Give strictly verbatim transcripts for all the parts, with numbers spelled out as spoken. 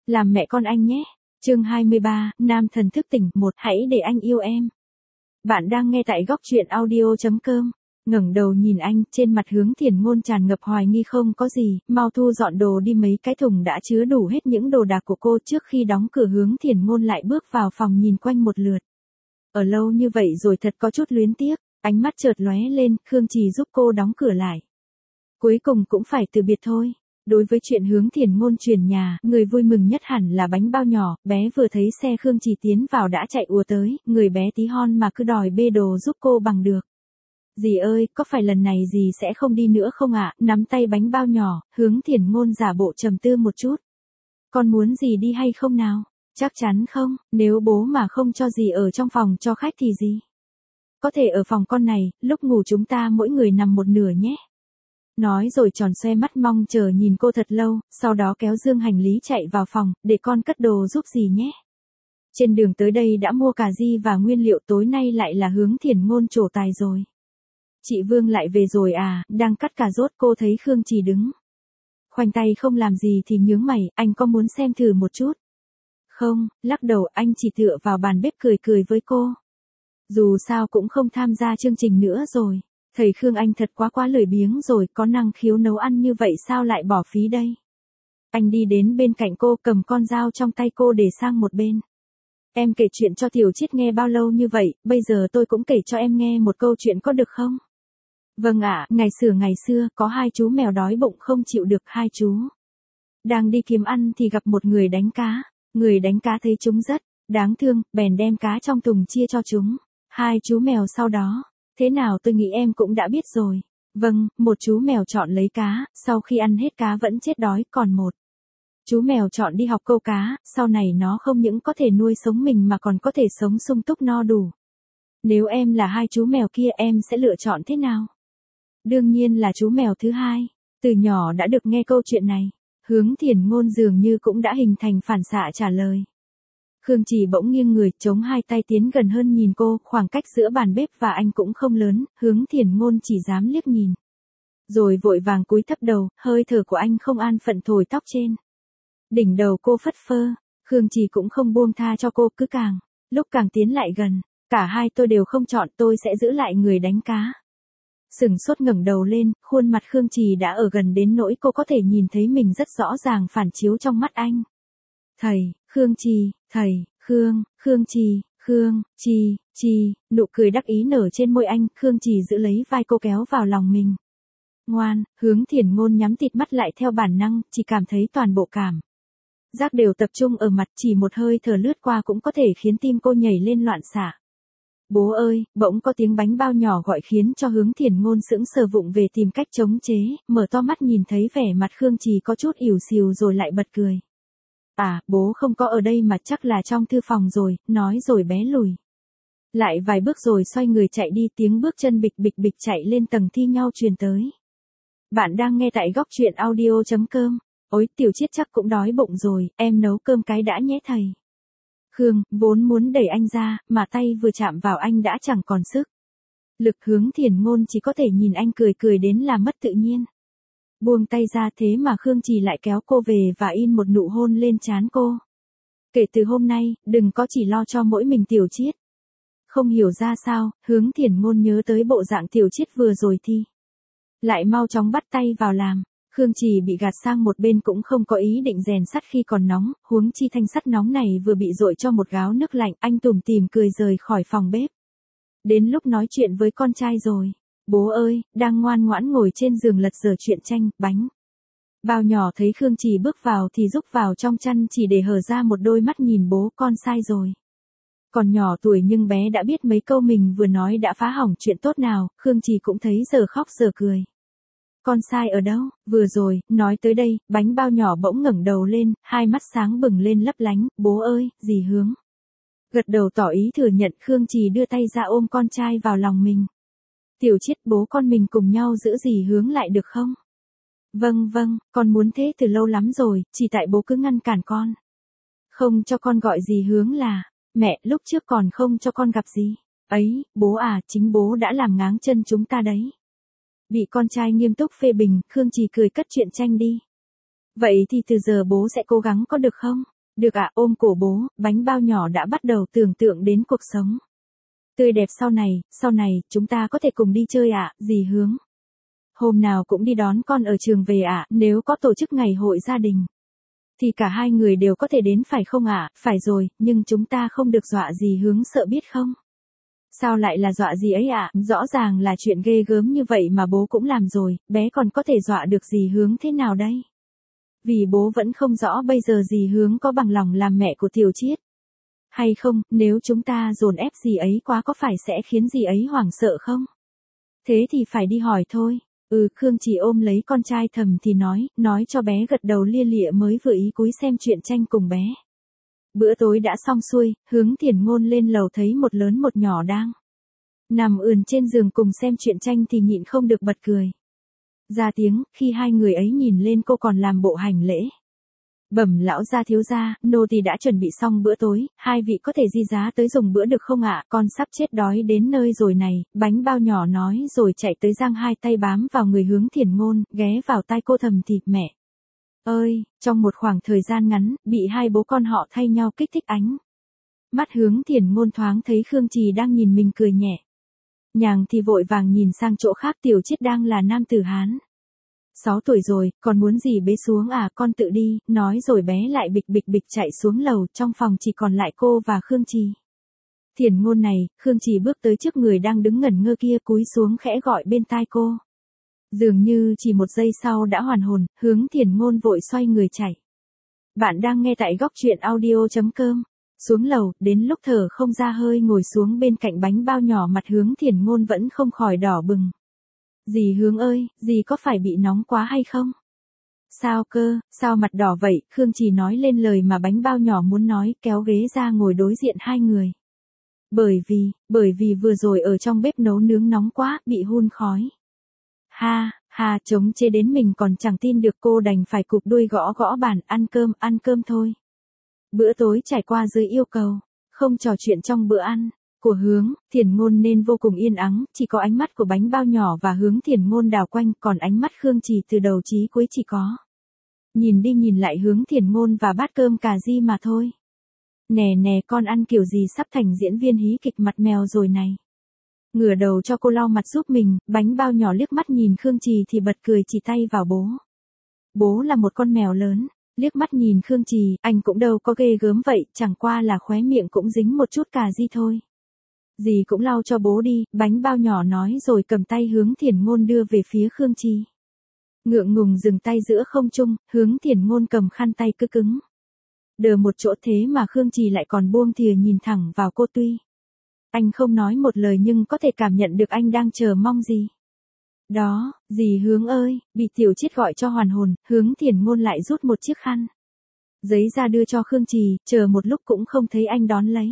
Làm mẹ con anh nhé. Chương hai mươi ba, Nam thần thức tỉnh, một, hãy để anh yêu em. Bạn đang nghe tại góc truyện audio chấm com. Ngẩng đầu nhìn anh, trên mặt Hướng Thiền Ngôn tràn ngập hoài nghi không có gì, mau thu dọn đồ đi, mấy cái thùng đã chứa đủ hết những đồ đạc của cô. Trước khi đóng cửa, Hướng Thiền Ngôn lại bước vào phòng nhìn quanh một lượt. Ở lâu như vậy rồi thật có chút luyến tiếc, ánh mắt chợt lóe lên, Khương Trì giúp cô đóng cửa lại. Cuối cùng cũng phải từ biệt thôi. Đối với chuyện Hướng Thiền Ngôn chuyển nhà, người vui mừng nhất hẳn là bánh bao nhỏ, bé vừa thấy xe Khương Trì tiến vào đã chạy ùa tới, người bé tí hon mà cứ đòi bê đồ giúp cô bằng được. Dì ơi, có phải lần này dì sẽ không đi nữa không ạ? Nắm tay bánh bao nhỏ, Hướng Thiền Ngôn giả bộ trầm tư một chút. Con muốn dì đi hay không nào? Chắc chắn không, nếu bố mà không cho dì ở trong phòng cho khách thì gì? Có thể ở phòng con này, lúc ngủ chúng ta mỗi người nằm một nửa nhé. Nói rồi tròn xoe mắt mong chờ nhìn cô thật lâu, sau đó kéo dương hành lý chạy vào phòng, để con cất đồ giúp dì nhé. Trên đường tới đây đã mua cà ri và nguyên liệu, tối nay lại là Hướng Thiền Ngôn trổ tài rồi. Chị Vương lại về rồi à? Đang cắt cà rốt cô thấy Khương Trì đứng khoanh tay không làm gì thì nhướng mày, anh có muốn xem thử một chút? Không, lắc đầu, anh chỉ tựa vào bàn bếp cười cười với cô. Dù sao cũng không tham gia chương trình nữa rồi. Thầy Khương anh thật quá quá lười biếng rồi, có năng khiếu nấu ăn như vậy sao lại bỏ phí đây? Anh đi đến bên cạnh cô, cầm con dao trong tay cô để sang một bên. Em kể chuyện cho Tiểu Chiết nghe bao lâu như vậy, bây giờ tôi cũng kể cho em nghe một câu chuyện có được không? Vâng ạ, ngày xưa ngày xưa, có hai chú mèo đói bụng không chịu được, hai chú đang đi kiếm ăn thì gặp một người đánh cá. Người đánh cá thấy chúng rất đáng thương, bèn đem cá trong thùng chia cho chúng. Hai chú mèo sau đó, thế nào tôi nghĩ em cũng đã biết rồi. Vâng, một chú mèo chọn lấy cá, sau khi ăn hết cá vẫn chết đói, còn một chú mèo chọn đi học câu cá, sau này nó không những có thể nuôi sống mình mà còn có thể sống sung túc no đủ. Nếu em là hai chú mèo kia em sẽ lựa chọn thế nào? Đương nhiên là chú mèo thứ hai. Từ nhỏ đã được nghe câu chuyện này, Hướng Thiền Ngôn dường như cũng đã hình thành phản xạ trả lời. Khương Trì bỗng nghiêng người, chống hai tay tiến gần hơn nhìn cô, khoảng cách giữa bàn bếp và anh cũng không lớn, Hướng Thiền Ngôn chỉ dám liếc nhìn. Rồi vội vàng cúi thấp đầu, hơi thở của anh không an phận thổi tóc trên đỉnh đầu cô phất phơ. Khương Trì cũng không buông tha cho cô, cứ càng lúc càng tiến lại gần. Cả hai tôi đều không chọn, tôi sẽ giữ lại người đánh cá. Sừng sốt ngẩng đầu lên, khuôn mặt Khương Trì đã ở gần đến nỗi cô có thể nhìn thấy mình rất rõ ràng phản chiếu trong mắt anh. Thầy, Khương Trì, thầy, Khương, Khương Trì, Khương, Trì, Trì, nụ cười đắc ý nở trên môi anh, Khương Trì giữ lấy vai cô kéo vào lòng mình. Ngoan, Hướng Thiền Ngôn nhắm tịt mắt lại theo bản năng, chỉ cảm thấy toàn bộ cảm giác đều tập trung ở mặt, chỉ một hơi thở lướt qua cũng có thể khiến tim cô nhảy lên loạn xạ. Bố ơi, bỗng có tiếng bánh bao nhỏ gọi khiến cho Hướng Thiền Ngôn sững sờ, vụng về tìm cách chống chế, mở to mắt nhìn thấy vẻ mặt Khương Trì có chút ỉu xìu rồi lại bật cười. À, bố không có ở đây mà chắc là trong thư phòng rồi, nói rồi bé lùi lại vài bước rồi xoay người chạy đi, tiếng bước chân bịch bịch bịch chạy lên tầng thi nhau truyền tới. Bạn đang nghe tại góc truyện audio chấm com. Ôi, Tiểu Chiết chắc cũng đói bụng rồi, em nấu cơm cái đã nhé thầy. Khương, vốn muốn đẩy anh ra, mà tay vừa chạm vào anh đã chẳng còn sức lực. Hướng Thiền Ngôn chỉ có thể nhìn anh cười cười đến là mất tự nhiên. Buông tay ra, thế mà Khương Trì lại kéo cô về và in một nụ hôn lên trán cô. Kể từ hôm nay, đừng có chỉ lo cho mỗi mình Tiểu Chiết. Không hiểu ra sao, Hướng Thiền Ngôn nhớ tới bộ dạng Tiểu Chiết vừa rồi thì lại mau chóng bắt tay vào làm. Khương Trì bị gạt sang một bên cũng không có ý định rèn sắt khi còn nóng, huống chi thanh sắt nóng này vừa bị dội cho một gáo nước lạnh, anh tủm tỉm cười rời khỏi phòng bếp. Đến lúc nói chuyện với con trai rồi. Bố ơi, đang ngoan ngoãn ngồi trên giường lật dở truyện tranh, bánh bao nhỏ thấy Khương Trì bước vào thì rúc vào trong chăn chỉ để hở ra một đôi mắt nhìn bố, con sai rồi. Còn nhỏ tuổi nhưng bé đã biết mấy câu mình vừa nói đã phá hỏng chuyện tốt nào, Khương Trì cũng thấy giờ khóc giờ cười. Con sai ở đâu? Vừa rồi, nói tới đây, bánh bao nhỏ bỗng ngẩng đầu lên, hai mắt sáng bừng lên lấp lánh, bố ơi, dì Hướng. Gật đầu tỏ ý thừa nhận, Khương Trì đưa tay ra ôm con trai vào lòng mình. Tiểu Chiết, bố con mình cùng nhau giữ dì Hướng lại được không? Vâng vâng, con muốn thế từ lâu lắm rồi, chỉ tại bố cứ ngăn cản con. Không cho con gọi dì Hướng là mẹ, lúc trước còn không cho con gặp dì ấy, bố à, chính bố đã làm ngáng chân chúng ta đấy. Bị con trai nghiêm túc phê bình, Khương Trì cười cất truyện tranh đi. Vậy thì từ giờ bố sẽ cố gắng có được không? Được ạ, ôm cổ bố, bánh bao nhỏ đã bắt đầu tưởng tượng đến cuộc sống tươi đẹp sau này, sau này, chúng ta có thể cùng đi chơi ạ, dì Hướng. Hôm nào cũng đi đón con ở trường về ạ, nếu có tổ chức ngày hội gia đình. Thì cả hai người đều có thể đến phải không ạ, phải rồi, nhưng chúng ta không được dọa dì Hướng sợ biết không? Sao lại là dọa gì ấy ạ, rõ ràng là chuyện ghê gớm như vậy mà bố cũng làm rồi, bé còn có thể dọa được dì Hướng thế nào đây? Vì bố vẫn không rõ bây giờ dì Hướng có bằng lòng làm mẹ của Tiểu Chiết hay không, nếu chúng ta dồn ép dì ấy quá có phải sẽ khiến dì ấy hoảng sợ không? Thế thì phải đi hỏi thôi. Ừ, Khương Trì ôm lấy con trai thầm thì nói, nói cho bé gật đầu lia lịa mới vừa ý cúi xem truyện tranh cùng bé. Bữa tối đã xong xuôi, Hướng Thiển Ngôn lên lầu thấy một lớn một nhỏ đang nằm ườn trên giường cùng xem truyện tranh thì nhịn không được bật cười. Ra tiếng, khi hai người ấy nhìn lên cô còn làm bộ hành lễ. Bẩm lão gia thiếu gia, nô tỳ đã chuẩn bị xong bữa tối, hai vị có thể di giá tới dùng bữa được không ạ, con sắp chết đói đến nơi rồi này, bánh bao nhỏ nói rồi chạy tới giang hai tay bám vào người Hướng Thiển Ngôn, ghé vào tai cô thầm thì, mẹ ơi, trong một khoảng thời gian ngắn, bị hai bố con họ thay nhau kích thích ánh. Mắt Hướng Thiển Ngôn thoáng thấy Khương Trì đang nhìn mình cười nhẹ. Nhàng thì vội vàng nhìn sang chỗ khác, Tiểu Chiết đang là nam tử Hán. Sáu tuổi rồi, còn muốn gì bế xuống à, con tự đi, nói rồi bé lại bịch bịch bịch chạy xuống lầu, trong phòng chỉ còn lại cô và Khương Trì. Thiển Ngôn này, Khương Trì bước tới trước người đang đứng ngẩn ngơ kia cúi xuống khẽ gọi bên tai cô. Dường như chỉ một giây sau đã hoàn hồn, Hướng Thiển Ngôn vội xoay người chạy. Bạn đang nghe tại góc truyện audio chấm com. Xuống lầu, đến lúc thở không ra hơi ngồi xuống bên cạnh bánh bao nhỏ, mặt Hướng Thiển Ngôn vẫn không khỏi đỏ bừng. Dì Hướng ơi, dì có phải bị nóng quá hay không? Sao cơ, sao mặt đỏ vậy? Khương Trì nói lên lời mà bánh bao nhỏ muốn nói, kéo ghế ra ngồi đối diện hai người. Bởi vì, bởi vì vừa rồi ở trong bếp nấu nướng nóng quá, bị hun khói. Ha, ha, chống chê đến mình còn chẳng tin được, cô đành phải cụp đuôi gõ gõ bàn, ăn cơm, ăn cơm thôi. Bữa tối trải qua dưới yêu cầu, không trò chuyện trong bữa ăn của Hướng Thiển Ngôn nên vô cùng yên ắng, chỉ có ánh mắt của bánh bao nhỏ và Hướng Thiển Ngôn đảo quanh, còn ánh mắt Khương Trì từ đầu chí cuối chỉ có nhìn đi nhìn lại Hướng Thiển Ngôn và bát cơm cà ri mà thôi. Nè nè, con ăn kiểu gì sắp thành diễn viên hí kịch mặt mèo rồi này. Ngửa đầu cho cô lau mặt giúp mình, bánh bao nhỏ liếc mắt nhìn Khương Trì thì bật cười chỉ tay vào bố. Bố là một con mèo lớn. Liếc mắt nhìn Khương Trì, anh cũng đâu có ghê gớm vậy, chẳng qua là khóe miệng cũng dính một chút cà ri thôi. Dì cũng lau cho bố đi, bánh bao nhỏ nói rồi cầm tay Hướng Thiển Ngôn đưa về phía Khương Trì. Ngượng ngùng dừng tay giữa không trung, Hướng Thiển Ngôn cầm khăn tay cứ cứng đờ một chỗ, thế mà Khương Trì lại còn buông thìa nhìn thẳng vào cô, tuy anh không nói một lời nhưng có thể cảm nhận được anh đang chờ mong gì. Đó, dì Hướng ơi, bị Tiểu Chiết gọi cho hoàn hồn, Hướng Thiển Ngôn lại rút một chiếc khăn giấy ra đưa cho Khương Trì, chờ một lúc cũng không thấy anh đón lấy.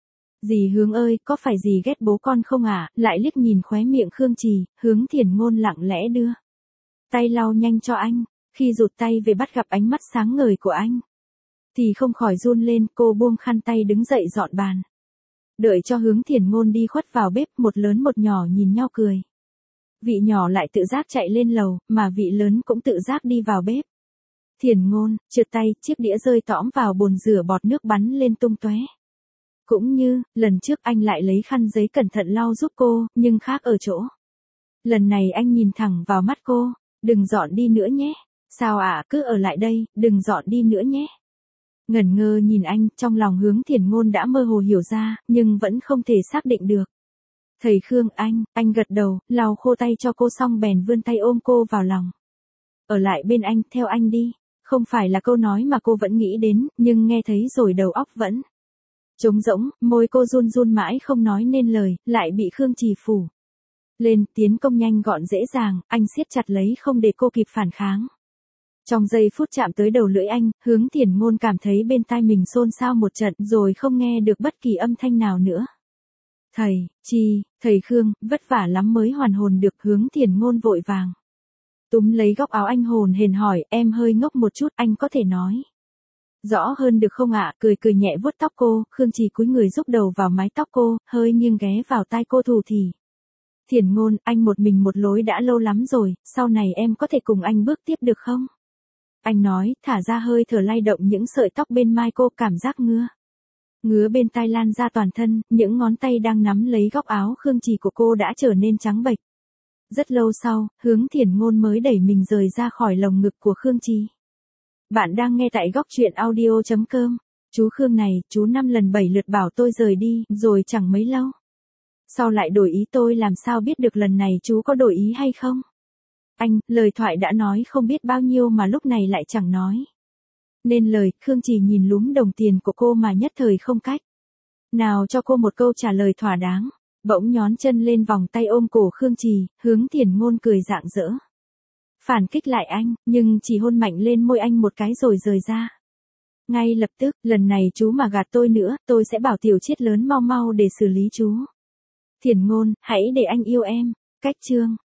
Dì Hướng ơi, có phải dì ghét bố con không à, lại liếc nhìn khóe miệng Khương Trì, Hướng Thiển Ngôn lặng lẽ đưa tay lau nhanh cho anh, khi rụt tay về bắt gặp ánh mắt sáng ngời của anh thì không khỏi run lên, cô buông khăn tay đứng dậy dọn bàn. Đợi cho Hướng Thiển Ngôn đi khuất vào bếp, một lớn một nhỏ nhìn nhau cười. Vị nhỏ lại tự giác chạy lên lầu, mà vị lớn cũng tự giác đi vào bếp. Thiển Ngôn, trượt tay, chiếc đĩa rơi tõm vào bồn rửa, bọt nước bắn lên tung tóe. Cũng như, lần trước anh lại lấy khăn giấy cẩn thận lau giúp cô, nhưng khác ở chỗ. Lần này anh nhìn thẳng vào mắt cô, đừng dọn đi nữa nhé. Sao ạ, à, cứ ở lại đây, đừng dọn đi nữa nhé. Ngẩn ngơ nhìn anh, trong lòng Hướng Thiển Ngôn đã mơ hồ hiểu ra, nhưng vẫn không thể xác định được. Thầy Khương, anh, anh gật đầu, lau khô tay cho cô xong bèn vươn tay ôm cô vào lòng. Ở lại bên anh, theo anh đi. Không phải là câu nói mà cô vẫn nghĩ đến, nhưng nghe thấy rồi đầu óc vẫn trống rỗng, môi cô run run mãi không nói nên lời, lại bị Khương Trì phủ lên, tiến công nhanh gọn dễ dàng, anh siết chặt lấy không để cô kịp phản kháng. Trong giây phút chạm tới đầu lưỡi anh, Hướng Thiển Ngôn cảm thấy bên tai mình xôn xao một trận rồi không nghe được bất kỳ âm thanh nào nữa. Thầy, chi, thầy Khương, vất vả lắm mới hoàn hồn được. Hướng Thiển Ngôn vội vàng túm lấy góc áo anh hồn hển hỏi, em hơi ngốc một chút, anh có thể nói rõ hơn được không ạ? Cười cười nhẹ vuốt tóc cô, Khương Trì cúi người rúc đầu vào mái tóc cô, hơi nghiêng ghé vào tai cô thủ thỉ. Thiển Ngôn, anh một mình một lối đã lâu lắm rồi, sau này em có thể cùng anh bước tiếp được không? Anh nói, thả ra hơi thở lay động những sợi tóc bên mai cô, cảm giác ngứa. Ngứa bên tai lan ra toàn thân, những ngón tay đang nắm lấy góc áo Khương Trì của cô đã trở nên trắng bệch. Rất lâu sau, Hướng Thiển Ngôn mới đẩy mình rời ra khỏi lồng ngực của Khương Trì. Bạn đang nghe tại góc truyện audio chấm com. Chú Khương này, chú năm lần bảy lượt bảo tôi rời đi, rồi chẳng mấy lâu. Sau lại đổi ý, tôi làm sao biết được lần này chú có đổi ý hay không? Anh, lời thoại đã nói không biết bao nhiêu mà lúc này lại chẳng nói. Nên lời, Khương Trì nhìn lúm đồng tiền của cô mà nhất thời không cách nào cho cô một câu trả lời thỏa đáng. Bỗng nhón chân lên vòng tay ôm cổ Khương Trì, Hướng Thiển Ngôn cười rạng rỡ. Phản kích lại anh, nhưng chỉ hôn mạnh lên môi anh một cái rồi rời ra. Ngay lập tức, lần này chú mà gạt tôi nữa, tôi sẽ bảo Tiểu Chiết lớn mau mau để xử lý chú. Thiển Ngôn, hãy để anh yêu em. Cách chương